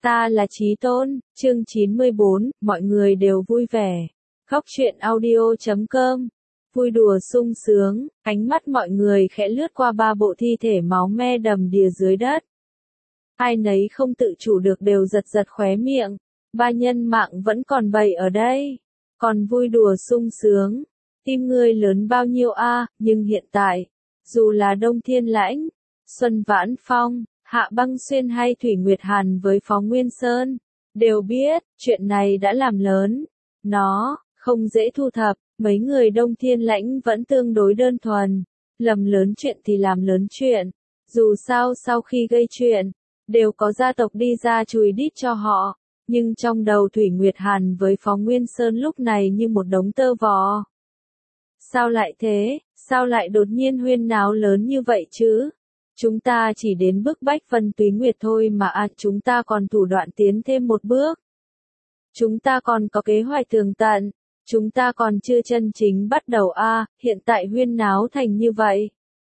Ta là Chí Tôn, chương 94, mọi người đều vui vẻ. Khóc chuyện audio.com. Vui đùa sung sướng, ánh mắt mọi người khẽ lướt qua ba bộ thi thể máu me đầm đìa dưới đất. Ai nấy không tự chủ được đều giật giật khóe miệng. Ba nhân mạng vẫn còn bầy ở đây. Còn vui đùa sung sướng. Tim ngươi lớn bao nhiêu a, nhưng hiện tại, dù là Đông Thiên Lãnh, Xuân Vãn Phong, Hạ Băng Xuyên hay Thủy Nguyệt Hàn với Phó Nguyên Sơn, đều biết, chuyện này đã làm lớn. Nó, không dễ thu thập, mấy người Đông Thiên Lãnh vẫn tương đối đơn thuần. Làm lớn chuyện thì làm lớn chuyện. Dù sao sau khi gây chuyện, đều có gia tộc đi ra chùi đít cho họ. Nhưng trong đầu Thủy Nguyệt Hàn với Phó Nguyên Sơn lúc này như một đống tơ vò. Sao lại thế, sao lại đột nhiên huyên náo lớn như vậy chứ? Chúng ta chỉ đến bức bách Vân Túy Nguyệt thôi mà chúng ta còn thủ đoạn tiến thêm một bước. Chúng ta còn có kế hoạch tường tận, chúng ta còn chưa chân chính bắt đầu hiện tại huyên náo thành như vậy.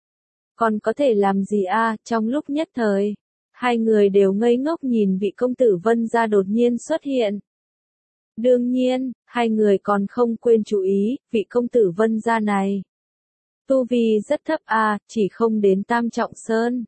Còn có thể làm gì trong lúc nhất thời, hai người đều ngây ngốc nhìn vị công tử Vân gia đột nhiên xuất hiện. Đương nhiên, hai người còn không quên chú ý, vị công tử Vân gia này. Tu vi rất thấp chỉ không đến Tam Trọng Sơn.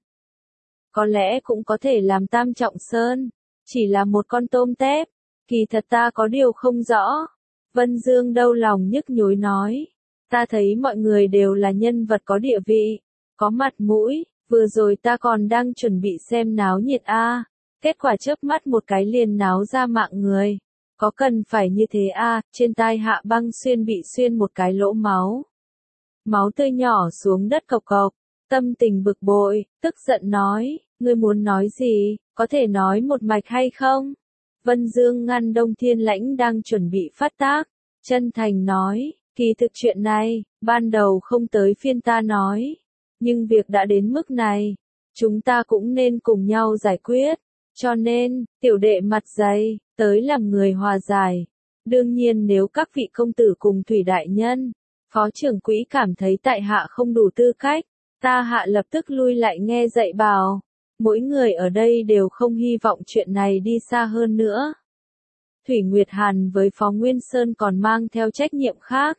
Có lẽ cũng có thể làm Tam Trọng Sơn, chỉ là một con tôm tép, kỳ thật ta có điều không rõ. Vân Dương đau lòng nhức nhối nói, ta thấy mọi người đều là nhân vật có địa vị, có mặt mũi, vừa rồi ta còn đang chuẩn bị xem náo nhiệt kết quả chớp mắt một cái liền náo ra mạng người. Có cần phải như thế trên tai Hạ Băng Xuyên bị xuyên một cái lỗ máu. Máu tươi nhỏ xuống đất cộc cộc, tâm tình bực bội, tức giận nói, ngươi muốn nói gì, có thể nói một mạch hay không? Vân Dương ngăn Đông Thiên Lãnh đang chuẩn bị phát tác, chân thành nói, kỳ thực chuyện này, ban đầu không tới phiên ta nói, nhưng việc đã đến mức này, chúng ta cũng nên cùng nhau giải quyết, cho nên, tiểu đệ mặt dày, tới làm người hòa giải. Đương nhiên nếu các vị công tử cùng Thủy Đại Nhân, Phó trưởng quỹ cảm thấy tại hạ không đủ tư cách, ta hạ lập tức lui lại nghe dạy bảo. Mỗi người ở đây đều không hy vọng chuyện này đi xa hơn nữa. Thủy Nguyệt Hàn với Phó Nguyên Sơn còn mang theo trách nhiệm khác.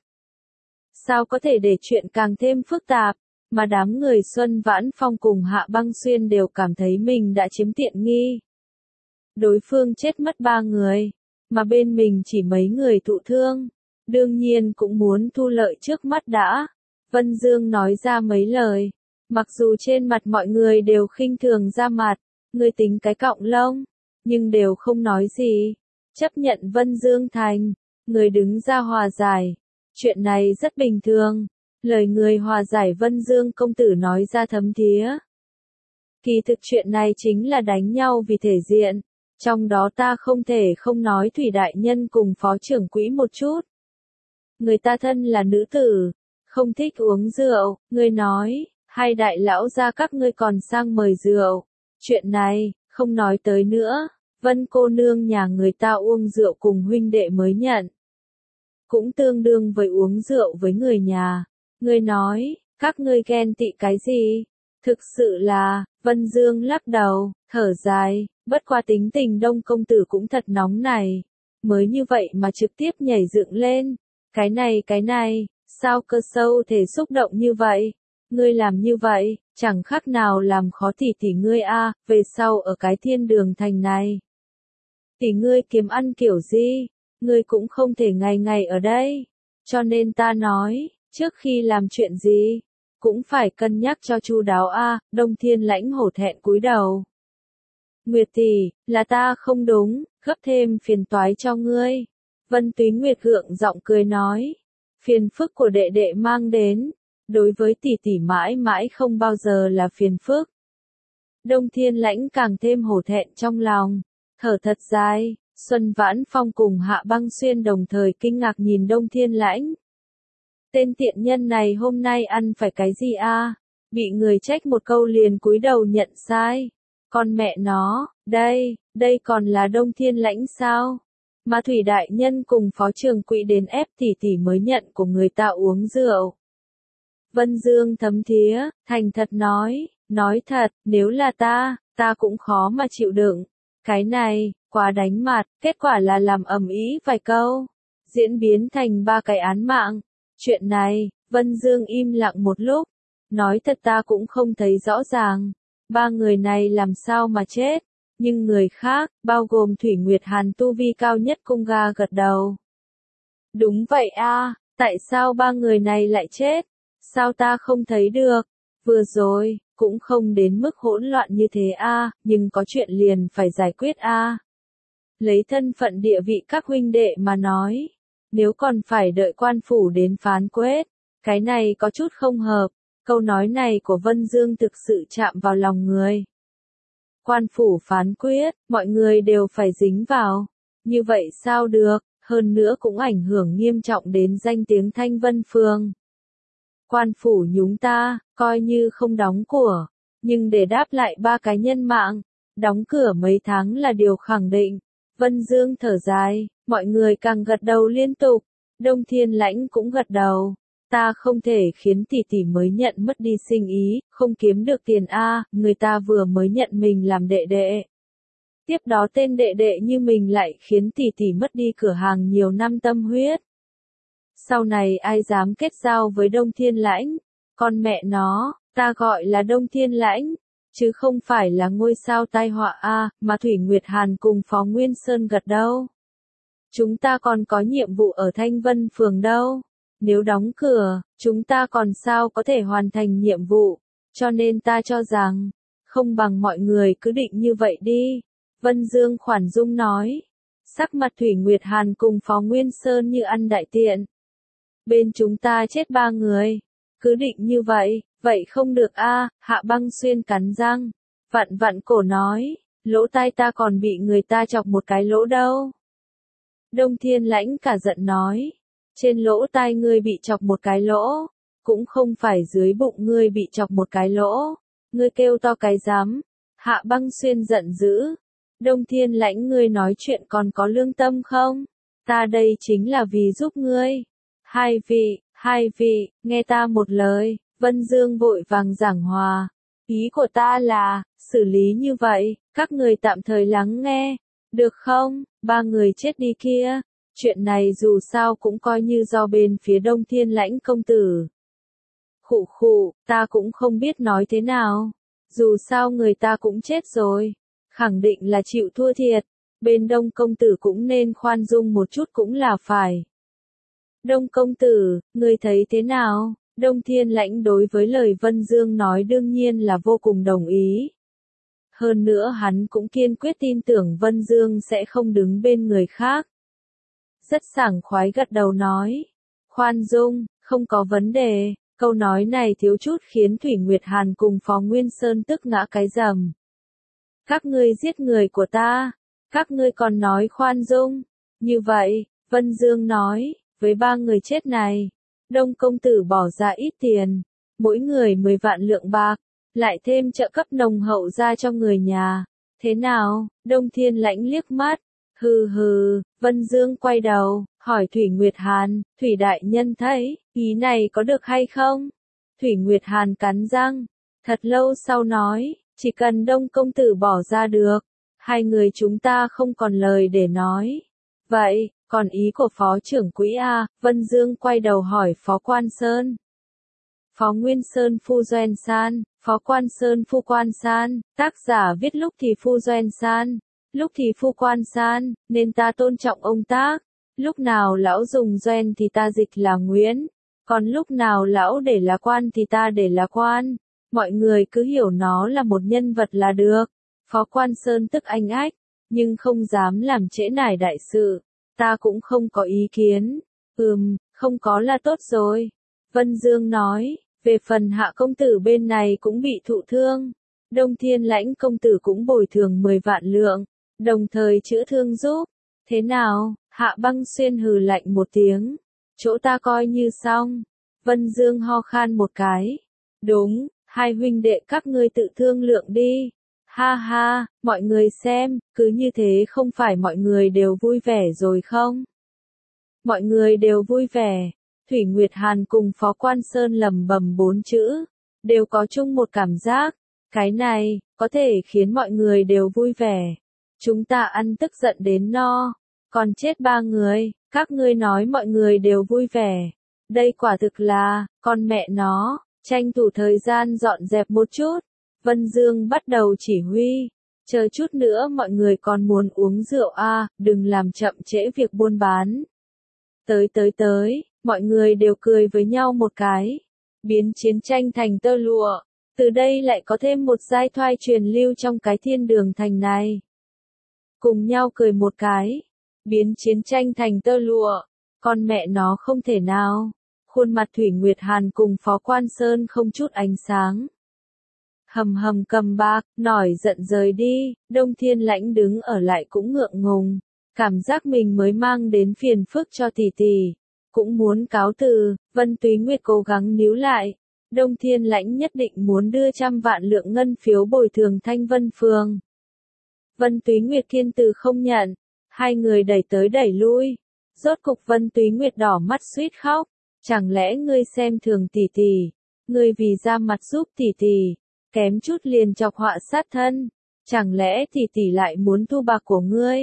Sao có thể để chuyện càng thêm phức tạp, mà đám người Xuân Vãn Phong cùng Hạ Băng Xuyên đều cảm thấy mình đã chiếm tiện nghi. Đối phương chết mất 3 người, mà bên mình chỉ mấy người thụ thương. Đương nhiên cũng muốn thu lợi trước mắt đã. Vân Dương nói ra mấy lời. Mặc dù trên mặt mọi người đều khinh thường ra mặt, người tính cái cọng lông, nhưng đều không nói gì. Chấp nhận Vân Dương thành, người đứng ra hòa giải. Chuyện này rất bình thường. Lời người hòa giải Vân Dương công tử nói ra thấm thía. Kỳ thực chuyện này chính là đánh nhau vì thể diện. Trong đó ta không thể không nói Thủy Đại Nhân cùng Phó trưởng quỹ một chút. Người ta thân là nữ tử, không thích uống rượu, ngươi nói, hai đại lão gia các ngươi còn sang mời rượu. Chuyện này, không nói tới nữa, Vân cô nương nhà người ta uống rượu cùng huynh đệ mới nhận. Cũng tương đương với uống rượu với người nhà. Ngươi nói, các ngươi ghen tị cái gì? Thực sự là, Vân Dương lắc đầu, thở dài, bất qua tính tình Đông công tử cũng thật nóng này. Mới như vậy mà trực tiếp nhảy dựng lên. Cái này, sao cơ sâu thể xúc động như vậy? Ngươi làm như vậy, chẳng khác nào làm khó tỷ ngươi về sau ở cái thiên đường thành này. Tỷ ngươi kiếm ăn kiểu gì? Ngươi cũng không thể ngày ngày ở đây. Cho nên ta nói, trước khi làm chuyện gì, cũng phải cân nhắc cho chu đáo Đông Thiên Lãnh hổ thẹn cúi đầu. Nguyệt tỷ, là ta không đúng, gấp thêm phiền toái cho ngươi. Vân Túy Nguyệt gượng giọng cười nói, phiền phức của đệ đệ mang đến, đối với tỷ mãi mãi không bao giờ là phiền phức. Đông Thiên Lãnh càng thêm hổ thẹn trong lòng, thở thật dài. Xuân Vãn Phong cùng Hạ Băng Xuyên đồng thời kinh ngạc nhìn Đông Thiên Lãnh. Tên tiện nhân này hôm nay ăn phải cái gì bị người trách một câu liền cúi đầu nhận sai. Con mẹ nó, đây còn là Đông Thiên Lãnh sao? Mà Thủy Đại Nhân cùng Phó trưởng quỹ đến ép tỷ mới nhận của người ta uống rượu. Vân Dương thấm thía, thành thật nói thật, nếu là ta cũng khó mà chịu đựng. Cái này, quá đánh mặt, kết quả là làm ầm ĩ vài câu, diễn biến thành 3 cái án mạng. Chuyện này, Vân Dương im lặng một lúc, nói thật ta cũng không thấy rõ ràng, 3 người này làm sao mà chết, nhưng người khác, bao gồm Thủy Nguyệt Hàn tu vi cao nhất cung ga gật đầu. Đúng vậy a, tại sao 3 người này lại chết? Sao ta không thấy được? Vừa rồi, cũng không đến mức hỗn loạn như thế a, nhưng có chuyện liền phải giải quyết a. Lấy thân phận địa vị các huynh đệ mà nói, nếu còn phải đợi quan phủ đến phán quyết, cái này có chút không hợp. Câu nói này của Vân Dương thực sự chạm vào lòng người. Quan phủ phán quyết, mọi người đều phải dính vào. Như vậy sao được, hơn nữa cũng ảnh hưởng nghiêm trọng đến danh tiếng Thanh Vân Phường. Quan phủ nhúng ta, coi như không đóng của, nhưng để đáp lại 3 cái nhân mạng, đóng cửa mấy tháng là điều khẳng định. Vân Dương thở dài, mọi người càng gật đầu liên tục, Đông Thiên Lãnh cũng gật đầu. Ta không thể khiến tỷ tỷ mới nhận mất đi sinh ý, không kiếm được tiền a, người ta vừa mới nhận mình làm đệ đệ. Tiếp đó tên đệ đệ như mình lại khiến tỷ tỷ mất đi cửa hàng nhiều năm tâm huyết. Sau này ai dám kết giao với Đông Thiên Lãnh, con mẹ nó, ta gọi là Đông Thiên Lãnh, chứ không phải là ngôi sao tai họa a, mà Thủy Nguyệt Hàn cùng Phó Nguyên Sơn gật đâu. Chúng ta còn có nhiệm vụ ở Thanh Vân Phường đâu. Nếu đóng cửa, chúng ta còn sao có thể hoàn thành nhiệm vụ, cho nên ta cho rằng, không bằng mọi người cứ định như vậy đi. Vân Dương khoản dung nói, sắc mặt Thủy Nguyệt Hàn cùng Phó Nguyên Sơn như ăn đại tiện. Bên chúng ta chết 3 người, cứ định như vậy, vậy không được a. Hạ Băng Xuyên cắn răng, vặn vặn cổ nói, lỗ tai ta còn bị người ta chọc một cái lỗ đâu. Đông Thiên Lãnh cả giận nói, trên lỗ tai ngươi bị chọc một cái lỗ, cũng không phải dưới bụng ngươi bị chọc một cái lỗ, ngươi kêu to cái rắm. Hạ Băng Xuyên giận dữ, Đông Thiên Lãnh ngươi nói chuyện còn có lương tâm không? Ta đây chính là vì giúp ngươi. Hai vị, nghe ta một lời, Vân Dương vội vàng giảng hòa. Ý của ta là, xử lý như vậy, các người tạm thời lắng nghe, được không? 3 người chết đi kia. Chuyện này dù sao cũng coi như do bên phía Đông Thiên Lãnh công tử. Khụ khụ, ta cũng không biết nói thế nào. Dù sao người ta cũng chết rồi. Khẳng định là chịu thua thiệt. Bên Đông công tử cũng nên khoan dung một chút cũng là phải. Đông công tử, người thấy thế nào? Đông Thiên Lãnh đối với lời Vân Dương nói đương nhiên là vô cùng đồng ý. Hơn nữa hắn cũng kiên quyết tin tưởng Vân Dương sẽ không đứng bên người khác. Rất sảng khoái gật đầu nói. Khoan dung, không có vấn đề. Câu nói này thiếu chút khiến Thủy Nguyệt Hàn cùng Phó Nguyên Sơn tức ngã cái rầm. Các ngươi giết người của ta. Các ngươi còn nói khoan dung. Như vậy, Vân Dương nói, với 3 người chết này, Đông công tử bỏ ra ít tiền, mỗi người 10 vạn lượng bạc, lại thêm trợ cấp nồng hậu ra cho người nhà. Thế nào? Đông Thiên Lãnh liếc mắt. Hừ hừ, Vân Dương quay đầu, hỏi Thủy Nguyệt Hàn, Thủy đại nhân thấy, ý này có được hay không? Thủy Nguyệt Hàn cắn răng, thật lâu sau nói, chỉ cần Đông công tử bỏ ra được, 2 người chúng ta không còn lời để nói. Vậy, còn ý của Phó trưởng quỹ a? Vân Dương quay đầu hỏi Phó Quan Sơn. Phó Nguyên Sơn Phu Doan San, Phó Quan Sơn Phu Quan San, tác giả viết lúc thì Phu Doan San, lúc thì Phu Quan San, nên ta tôn trọng ông tác. Lúc nào lão dùng Doan thì ta dịch là Nguyễn, còn lúc nào lão để là Quan thì ta để là Quan. Mọi người cứ hiểu nó là một nhân vật là được. Phó Quan Sơn tức anh ách, nhưng không dám làm trễ nải đại sự. Ta cũng không có ý kiến. Không có là tốt rồi. Vân Dương nói, về phần Hạ công tử bên này cũng bị thụ thương. Đông Thiên Lãnh công tử cũng bồi thường 10 vạn lượng, đồng thời chữa thương giúp. Thế nào? Hạ Băng Xuyên hừ lạnh một tiếng. Chỗ ta coi như xong. Vân Dương ho khan một cái. Đúng, 2 huynh đệ các ngươi tự thương lượng đi. Ha ha, mọi người xem, cứ như thế không phải mọi người đều vui vẻ rồi không? Mọi người đều vui vẻ. Thủy Nguyệt Hàn cùng Phó Quan Sơn lẩm bẩm 4 chữ, đều có chung một cảm giác. Cái này, có thể khiến mọi người đều vui vẻ. Chúng ta ăn tức giận đến no, còn chết 3 người, các ngươi nói mọi người đều vui vẻ. Đây quả thực là, con mẹ nó, tranh thủ thời gian dọn dẹp một chút. Vân Dương bắt đầu chỉ huy. Chờ chút nữa mọi người còn muốn uống rượu à, đừng làm chậm trễ việc buôn bán. Tới, mọi người đều cười với nhau một cái. Biến chiến tranh thành tơ lụa. Từ đây lại có thêm một giai thoại truyền lưu trong cái thiên đường thành này. Cùng nhau cười một cái. Biến chiến tranh thành tơ lụa. Con mẹ nó không thể nào. Khuôn mặt Thủy Nguyệt Hàn cùng Phó Quan Sơn không chút ánh sáng. Hầm cầm bạc, nổi giận rời đi, Đông Thiên Lãnh đứng ở lại cũng ngượng ngùng. Cảm giác mình mới mang đến phiền phức cho tỷ tỷ. Cũng muốn cáo từ, Vân Túy Nguyệt cố gắng níu lại. Đông Thiên Lãnh nhất định muốn đưa 100 vạn lượng ngân phiếu bồi thường Thanh Vân Phường. Vân Túy Nguyệt kiên từ không nhận. Hai người đẩy tới đẩy lui. Rốt cục Vân Túy Nguyệt đỏ mắt suýt khóc. Chẳng lẽ ngươi xem thường tỷ tỷ? Ngươi vì ra mặt giúp tỷ tỷ, kém chút liền chọc họa sát thân. Chẳng lẽ tỷ tỷ lại muốn thu bạc của ngươi?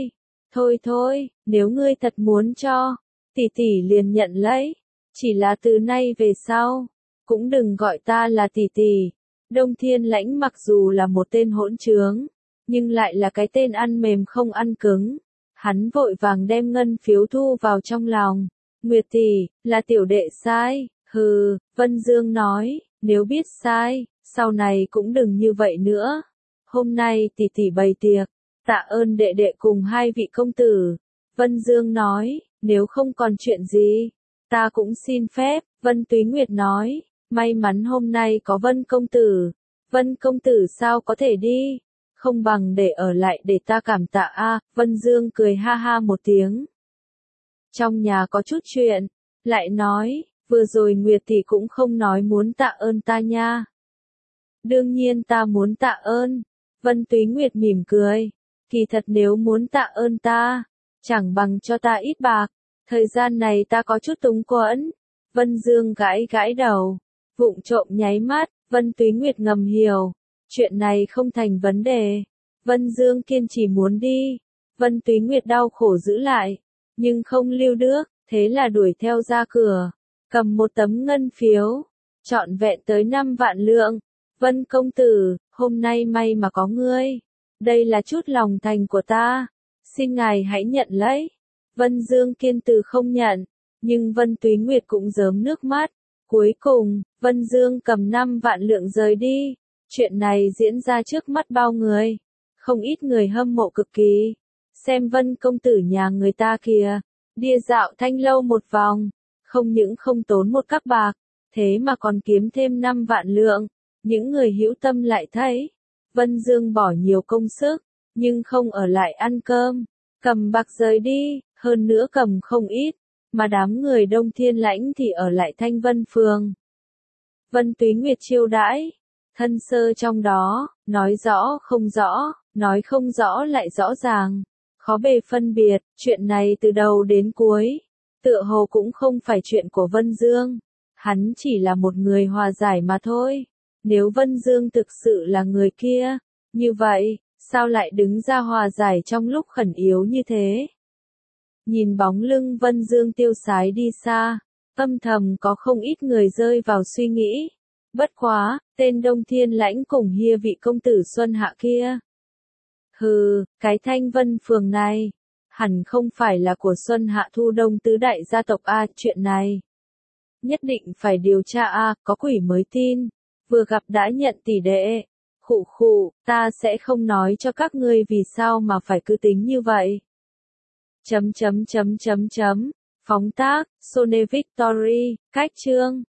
Thôi, nếu ngươi thật muốn cho, tỷ tỷ liền nhận lấy. Chỉ là từ nay về sau, cũng đừng gọi ta là tỷ tỷ. Đông Thiên Lãnh mặc dù là một tên hỗn trướng, nhưng lại là cái tên ăn mềm không ăn cứng. Hắn vội vàng đem ngân phiếu thu vào trong lòng. Nguyệt tỷ, là tiểu đệ sai. Hừ, Vân Dương nói, nếu biết sai, sau này cũng đừng như vậy nữa. Hôm nay tỷ tỷ bày tiệc, tạ ơn đệ đệ cùng hai vị công tử. Vân Dương nói, nếu không còn chuyện gì, ta cũng xin phép. Vân Túy Nguyệt nói, may mắn hôm nay có Vân công tử. Vân công tử sao có thể đi? Không bằng để ở lại để ta cảm tạ a. Vân Dương cười ha ha một tiếng. Trong nhà có chút chuyện, lại nói, vừa rồi Nguyệt tỷ cũng không nói muốn tạ ơn ta nha. Đương nhiên ta muốn tạ ơn. Vân Túy Nguyệt mỉm cười. Kỳ thật nếu muốn tạ ơn ta, chẳng bằng cho ta ít bạc. Thời gian này ta có chút túng quẫn. Vân Dương gãi đầu. Vụng trộm nháy mắt, Vân Túy Nguyệt ngầm hiểu. Chuyện này không thành vấn đề. Vân Dương kiên trì muốn đi. Vân Túy Nguyệt đau khổ giữ lại. Nhưng không lưu được, thế là đuổi theo ra cửa. Cầm một tấm ngân phiếu. Trọn vẹn tới 5 vạn lượng. Vân công tử, hôm nay may mà có ngươi. Đây là chút lòng thành của ta. Xin ngài hãy nhận lấy. Vân Dương kiên từ không nhận. Nhưng Vân Túy Nguyệt cũng rớm nước mắt. Cuối cùng, Vân Dương cầm 5 vạn lượng rời đi. Chuyện này diễn ra trước mắt bao người. Không ít người hâm mộ cực kỳ. Xem Vân công tử nhà người ta kìa. Đi dạo Thanh lâu một vòng. Không những không tốn một cắc bạc. Thế mà còn kiếm thêm 5 vạn lượng. Những người hữu tâm lại thấy. Vân Dương bỏ nhiều công sức. Nhưng không ở lại ăn cơm. Cầm bạc rời đi. Hơn nữa cầm không ít. Mà đám người Đông Thiên Lãnh thì ở lại Thanh Vân Phường. Vân Túy Nguyệt chiêu đãi. Thân sơ trong đó. Nói rõ không rõ. Nói không rõ lại rõ ràng. Khó bề phân biệt. Chuyện này từ đầu đến cuối. Tựa hồ cũng không phải chuyện của Vân Dương. Hắn chỉ là một người hòa giải mà thôi. Nếu Vân Dương thực sự là người kia. Như vậy, sao lại đứng ra hòa giải trong lúc khẩn yếu như thế? Nhìn bóng lưng Vân Dương tiêu sái đi xa, âm thầm có không ít người rơi vào suy nghĩ. Bất quá, tên Đông Thiên Lãnh cùng hia vị công tử Xuân Hạ kia. Hừ, cái Thanh Vân Phường này, hẳn không phải là của Xuân Hạ Thu Đông tứ đại gia tộc a, chuyện này. Nhất định phải điều tra a, có quỷ mới tin. Vừa gặp đã nhận tỷ đệ. Khụ, ta sẽ không nói cho các ngươi vì sao mà phải cứ tính như vậy. Phóng tác, Sone Victory, cách chương.